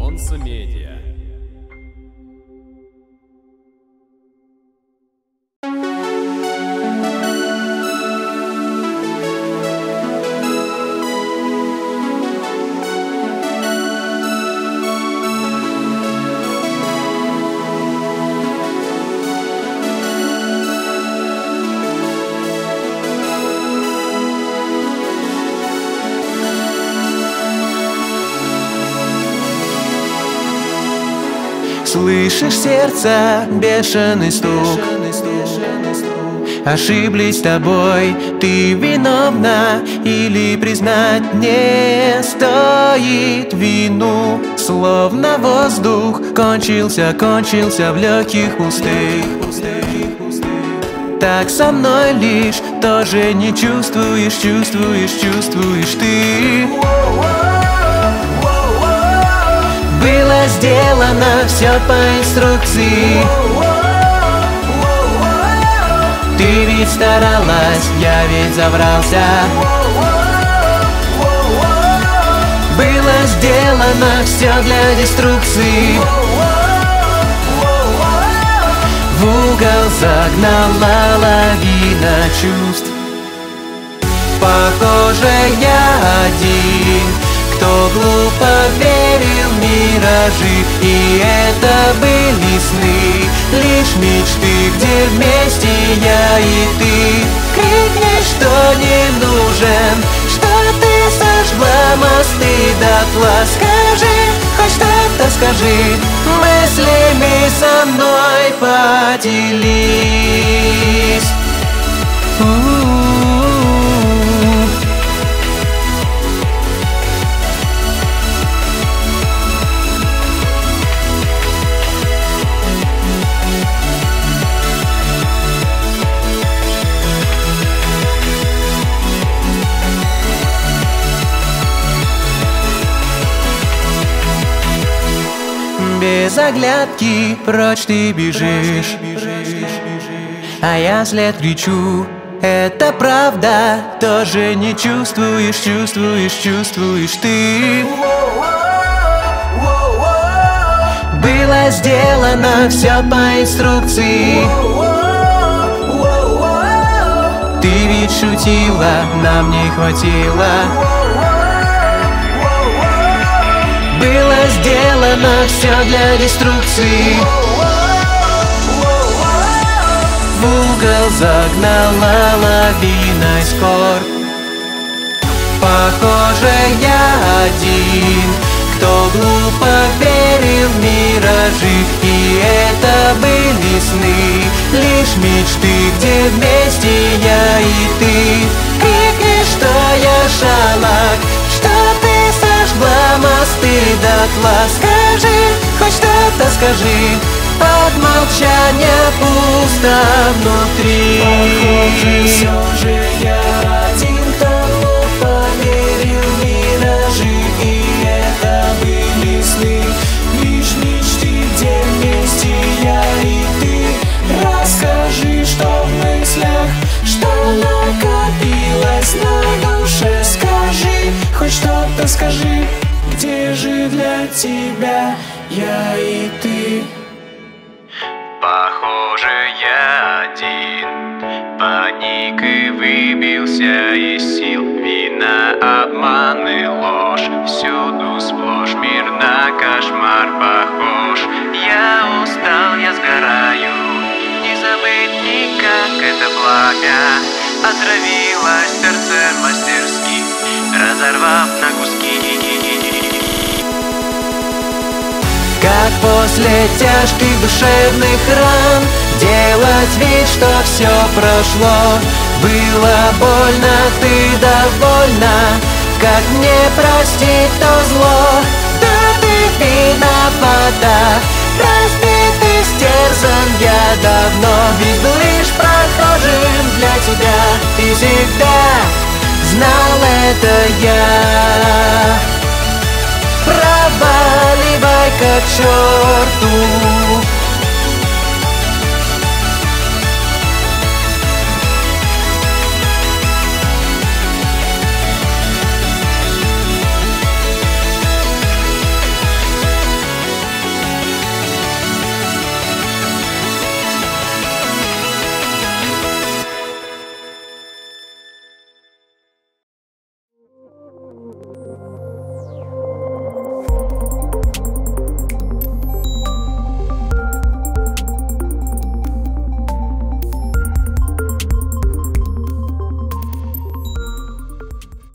Солнце Медиа. Слышишь сердце, бешеный стук. Ошиблись с тобой, ты виновна, или признать не стоит вину. Словно воздух кончился в легких пустых. Так со мной лишь тоже не чувствуешь ты. Было сделано все по инструкции. Ты ведь старалась, я ведь забрался. Было сделано все для деструкции. В угол загнала лавина чувств. Похоже, я один, кто глупо верил в миражи. И это были сны, лишь мечты, где вместе я и ты. Крикни, что не нужен, что ты сожгла мосты дотла. Скажи, хоть что-то скажи, мыслями со мной поделись. Без оглядки прочь ты бежишь, а я вслед кричу: это правда, тоже не чувствуешь ты. Было сделано все по инструкции. Ты ведь шутила, нам не хватило. Было сделано все для деструкции. В угол загнала лавиной скорбь. Похоже, я один, кто глупо верил в миражи. И это были сны, лишь мечты, где вместе я и ты. Крикни, что я шалок, что ты сожгла мосты дотла. Скажи, хоть что-то скажи, от молчания пусто внутри. Похоже, все же я один, кто глупо верил в миражи. И это были сны, лишь мечты, где вместе я и ты. Расскажи, что в мыслях, что накопилось на душе. Скажи, хоть что-то скажи, где же для тебя я и ты? Похоже, я один, паник и выбился из сил. Вина, обман и ложь, всюду сплошь мир на кошмар похож. Я устал, я сгораю, не забыть никак это пламя. Отравилось сердце мастерски, разорвав на куски. Как после тяжких душевных ран делать вид, что все прошло. Было больно, ты довольна, как мне простить то зло? Да ты виновата, разбит и стерзан я давно. Ведь был лишь прохожим для тебя, и всегда знал это я. Проваливай к черту